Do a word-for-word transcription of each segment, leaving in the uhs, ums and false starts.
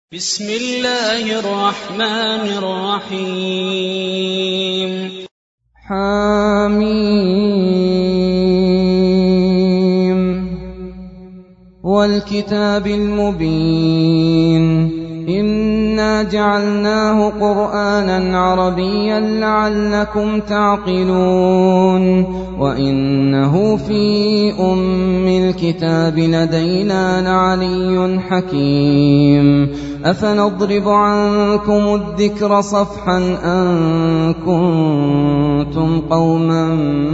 بسم الله الرحمن الرحيم حميم والكتاب المبين إنا جعلناه قرآنا عربيا لعلكم تعقلون وإنه في أم الكتاب لدينا لعلي حكيم أفنضرب عنكم الذكر صفحا أن كنتم قوما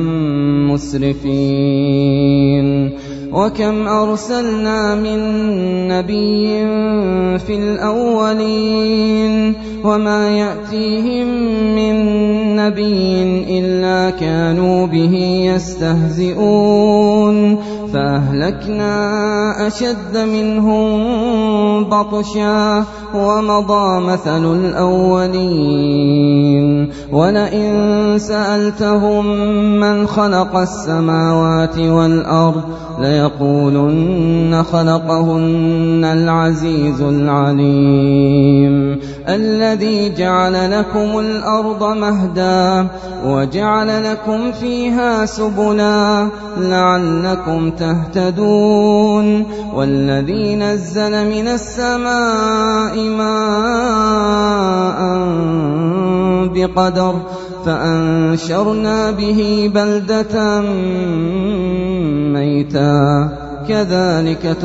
مسرفين وكم أرسلنا من نبي في الأولين وما يأتيهم من نبي إلا كانوا به يستهزئون فأهلكنا أشد منهم بطشا ومضى مثل الأولين ولئن سألتهم من خلق السماوات والأرض ليقولن خلقهن العزيز العليم الذي جعل لكم الأرض مهدا وجعل لكم فيها سبلا لعلكم تهتدون والذي نزل من السماء ماء بقدر فأنشرنا به بلدة ميتا كذلك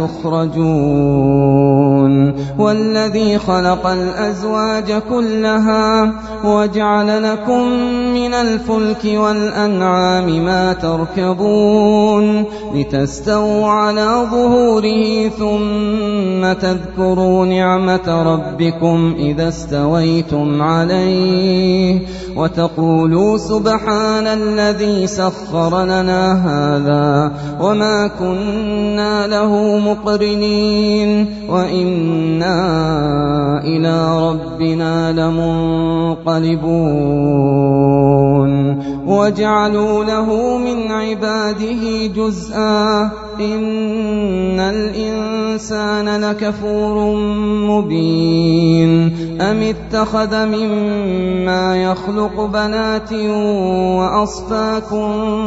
تخرجون والذي خلق الأزواج كلها وجعل لكم من الفلك والأنعام ما تركبون لتستووا على ظهوره ثم تذكروا نعمة ربكم إذا استويتم عليه وتقولوا سبحان الذي سخر لنا هذا وما كنا له مقرنين وإنا إلى ربنا لمنقلبون وجعلوا له من عباده جزءا إن الإنسان لكفور مبين أم اتخذ مما يخلق بنات وأصفاكم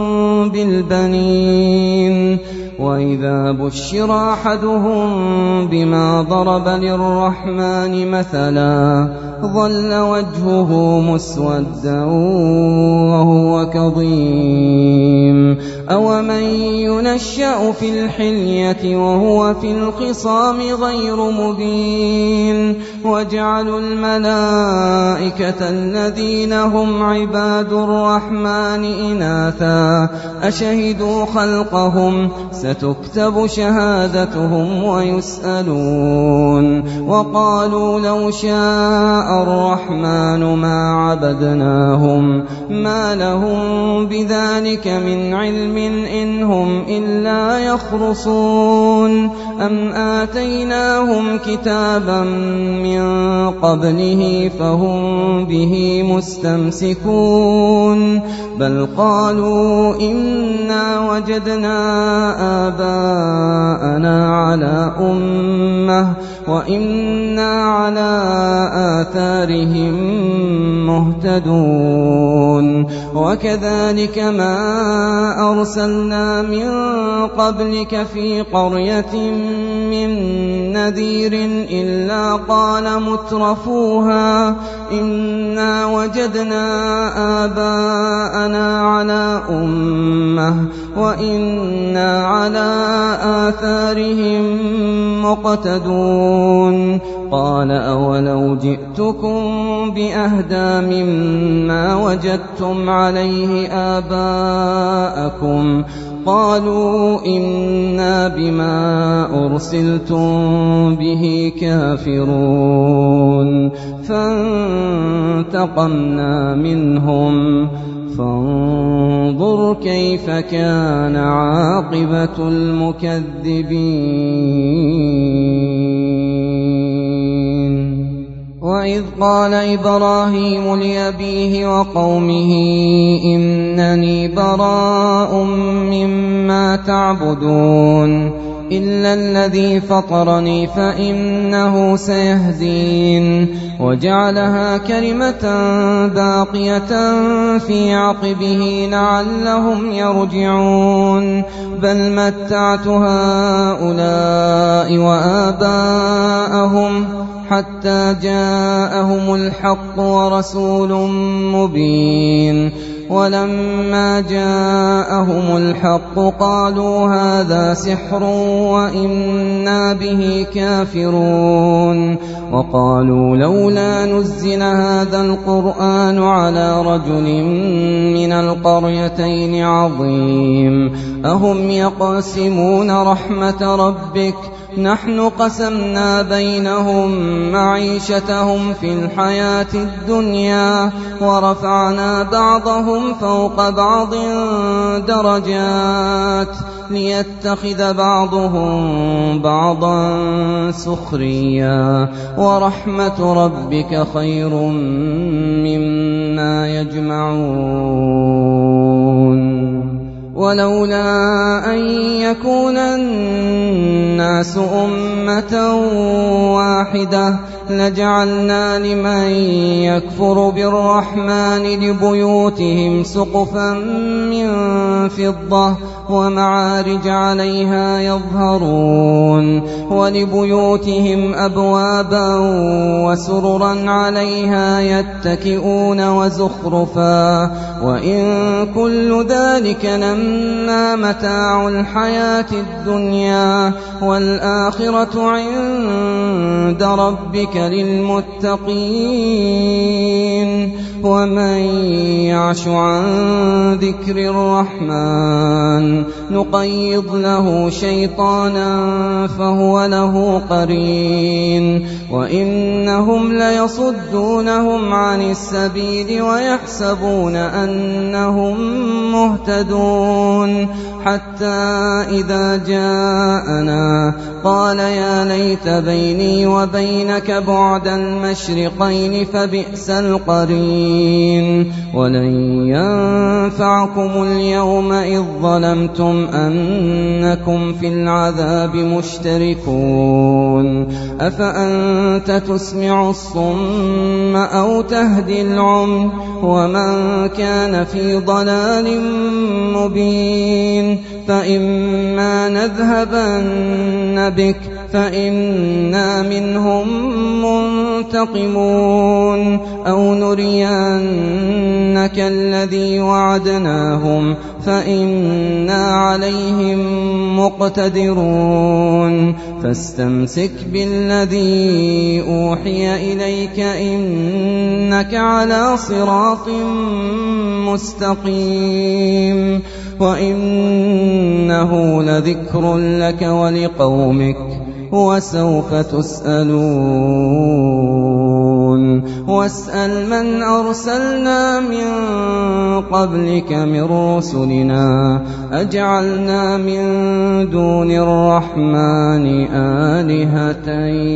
بالبنين وإذا بشر أحدهم بما ضرب للرحمن مثلا ظل وجهه مسودا وهو كظيم أومن ينشأ في الحلية وهو في الخصام غير مبين وجعلوا الملائكة الذين هم عباد الرحمن إناثا أشهدوا خلقهم ستكتب شهادتهم ويسألون وقالوا لو شاء الرحمن ما عبدناهم ما لهم بذلك من علم إن هم إلا يخرصون أم آتيناهم كتابا من قبله فهم به مستمسكون بل قالوا إنا وجدنا آباءنا على أمة وإنا على آثارهم مهتدون وكذلك ما أرسلنا من قبلك في قرية من نذير إلا قال مترفوها إنا وجدنا آباءنا على أمة وإنا على آثارهم مقتدون قال أولو جئتكم بأهدى مما وجدتم عليه آباءكم قالوا إنا بما أرسلتم به كافرون فانتقمنا منهم فانظر كيف كان عاقبة المكذبين وإذ قال إبراهيم لأبيه وقومه إنني براء مما تعبدون إلا الذي فطرني فإنه سيهدين وجعلها كلمة باقية في عقبه لعلهم يرجعون بل متعت هؤلاء وآباءهم حتى جاءهم الحق ورسول مبين ولما جاءهم الحق قالوا هذا سحر وإنا به كافرون وقالوا لولا نزل هذا القرآن على رجل من القريتين عظيم أهم يقسمون رحمة ربك نحن قسمنا بينهم معيشتهم في الحياة الدنيا ورفعنا بعضهم فوق بعض درجات ليتخذ بعضهم بعضا سخريا ورحمة ربك خير مما يجمعون ولولا أن يكون الناس أمة واحدة لجعلنا لمن يكفر بالرحمن لبيوتهم سقفا من فضة ومعارج عليها يظهرون ولبيوتهم أبوابا وسررا عليها يتكئون وزخرفا وإن كل ذلك لما متاع الحياة الدنيا والآخرة عند ربك للمتقين ومن يعش عن ذكر الرحمن نقيض له شيطانا فهو له قرين وإنهم ليصدونهم عن السبيل ويحسبون أنهم مهتدون حتى إذا جاءنا قال يا ليت بيني وبينك بعد المشرقين فبئس القرين ولن ينفعكم اليوم إذ ظلمتم أنكم في العذاب مشتركون أفأنت تسمع الصم أو تهدي العمي ومن كان في ضلال مبين فإما نذهبن بك فإنا منهم منتقمون أو نرينك الذي وعدناهم فإنا عليهم مقتدرون فاستمسك بالذي أوحي إليك إنك على صراط مستقيم وإنه لذكر لك ولقومك وسوف تسألون واسأل من أرسلنا من قبلك من رسلنا أجعلنا من دون الرحمن آلهة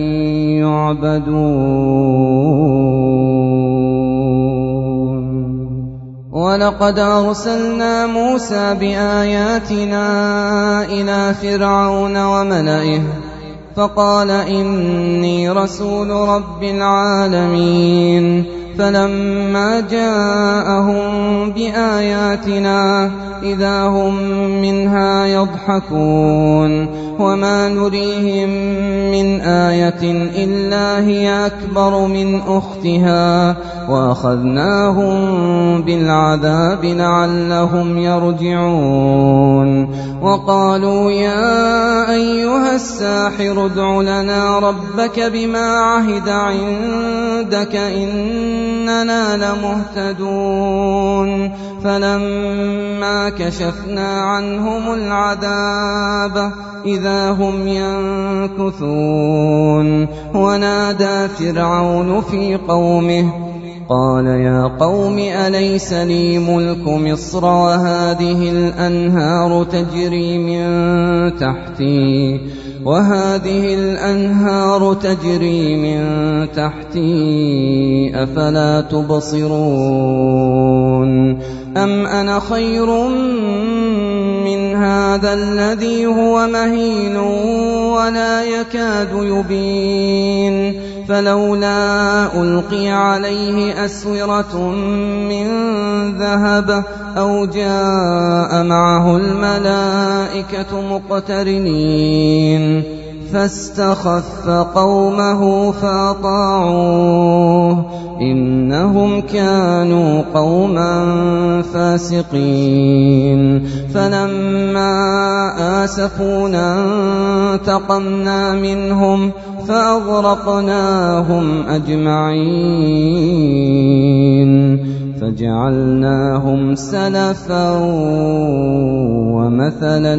يعبدون ولقد أرسلنا موسى بآياتنا إلى فرعون وملئه فقال إني رسول رب العالمين فلما جاءهم بآياتنا إذا هم منها يضحكون وما نريهم من آية إلا هي أكبر من أختها وأخذناهم بالعذاب لعلهم يرجعون وقالوا يا أيها الساحر ادع لنا ربك بما عهد عندك إننا لمهتدون فلما كشفنا عنهم العذاب إذا هم ينكثون ونادى فرعون في قومه قال يا قوم أليس لي ملك مصر وهذه الأنهار تجري من تحتي وهذه الأنهار تجري من تحتي أفلا تبصرون أم أنا خير من هذا الذي هو مهين ولا يكاد يبين فلولا ألقي عليه أسورة من ذهب أو جاء معه الملائكة مقترنين فاستخف قومه فأطاعوه إنهم كانوا قوما فاسقين فلما آسفونا انتقمنا منهم فأغرقناهم أجمعين فجعلناهم سلفا ومثلا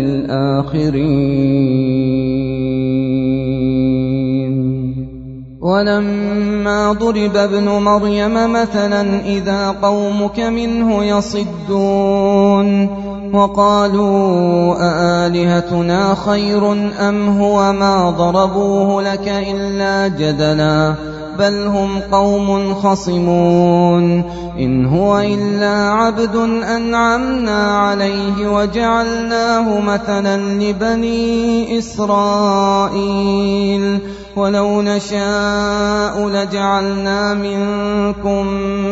للآخرين ولما ضرب ابن مريم مثلا إذا قومك منه يصدون وقالوا أآلهتنا خير أم هو ما ضربوه لك إلا جدلا بل هم قوم خصمون إن هو إلا عبد أنعمنا عليه وجعلناه مثلا لبني إسرائيل ولو نشاء لجعلنا منكم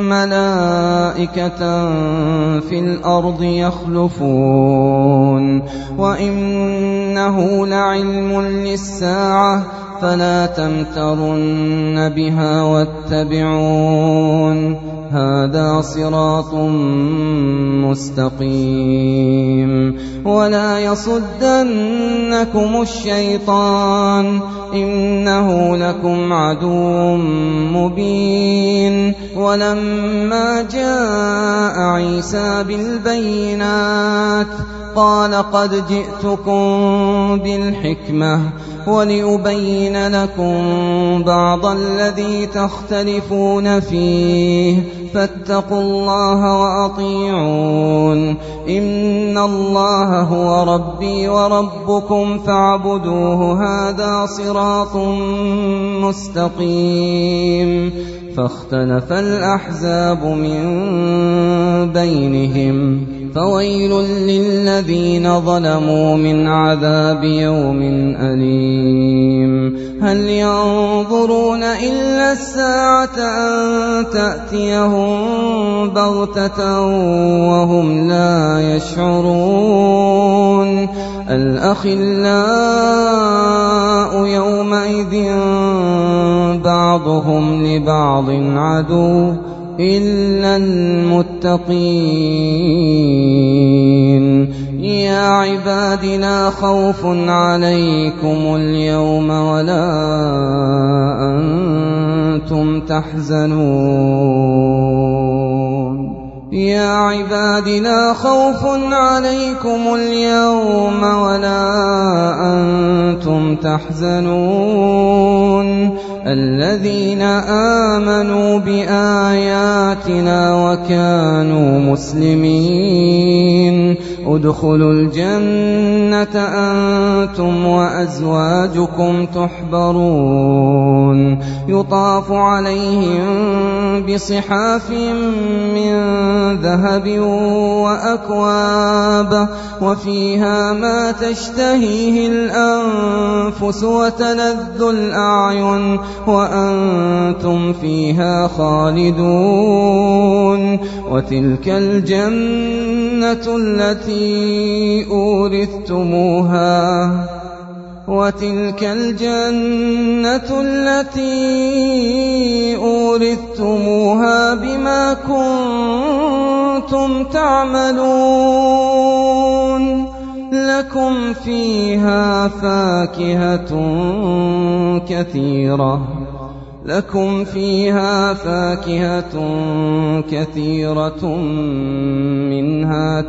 ملائكة في الأرض يخلفون وإنه لعلم للساعة فلا تمترن بها واتبعون هذا صراط مستقيم ولا يصدنكم الشيطان إنه لكم عدو مبين ولما جاء عيسى بالبينات قال قد جئتكم بالحكمة ولأبين لكم بعض الذي تختلفون فيه فاتقوا الله وأطيعون إن الله هو ربي وربكم فاعبدوه هذا صراط مستقيم فاختلف الأحزاب من بينهم فويل للذين ظلموا من عذاب يوم أليم هل ينظرون إلا الساعة أن تأتيهم بغتة وهم لا يشعرون الأخلاء يومئذ بعضهم لبعض عدو إلا المتقين يا عباد لا خوف عليكم اليوم ولا أنتم تحزنون يا عباد لا خوف عليكم اليوم ولا أنتم تحزنون الذين آمنوا بآياتنا وكانوا مسلمين ادخلوا الجنة أنتم وأزواجكم تحبرون يطاف عليهم بصحاف من ذهب وأكواب وفيها ما تشتهيه الأنفس وتلذ الأعين وأنتم فيها خالدون وتلك الجنة التي أورثتموها وتلك الجنة التي أورثتموها بما كنتم تعملون لكم فيها فاكهة كثيرة لكم فيها فاكهة كثيرة منها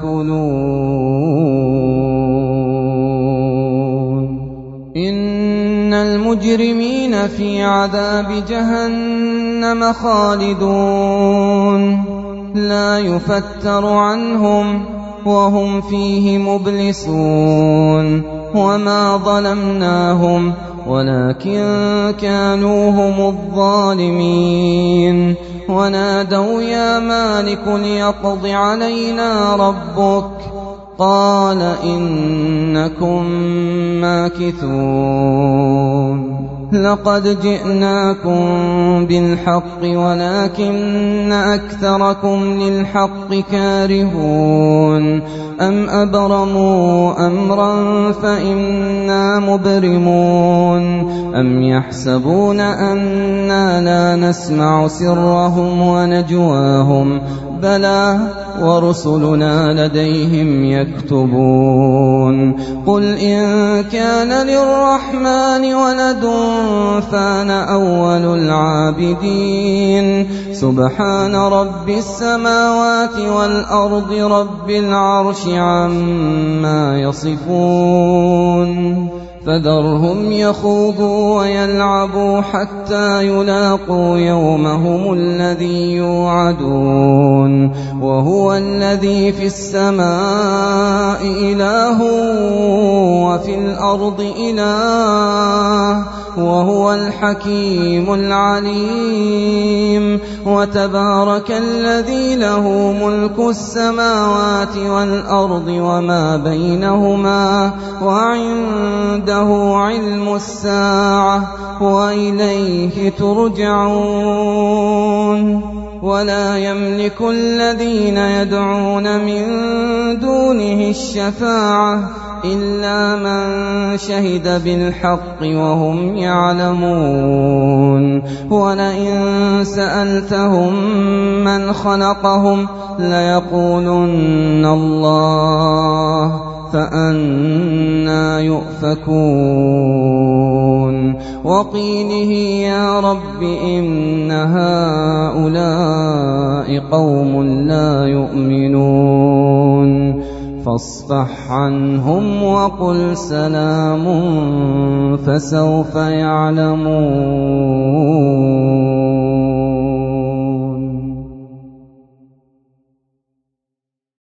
تأكلون إن المجرمين في عذاب جهنم خالدون لا يفتر عنهم وهم فيه مبلسون وما ظلمناهم ولكن كانوا هم الظالمين ونادوا يا مالك ليقض علينا ربك قال إنكم ماكثون لقد جئناكم بالحق ولكن أكثركم للحق كارهون أم أبرموا أمرا فإنا مبرمون أم يحسبون أننا لا نسمع سرهم ونجواهم بلى ورسلنا لديهم يكتبون قل إن كان للرحمن ولد فأنا أول العابدين سبحان رب السماوات والأرض رب العرش عما يصفون فذرهم يخوضوا ويلعبوا حتى يلاقوا يومهم الذي يوعدون وهو الذي في السماء إله وفي الأرض إله وهو الحكيم العليم وتبارك الذي له ملك السماوات والأرض وما بينهما وعنده علم الساعة وإليه ترجعون ولا يملك الذين يدعون من دونه الشفاعة إلا من شهد بالحق وهم يعلمون ولئن سألتهم من خلقهم ليقولن الله فأنى يؤفكون وقيله يا رب إن هؤلاء قوم لا يؤمنون فاصفح عنهم وقل سلام فسوف يعلمون.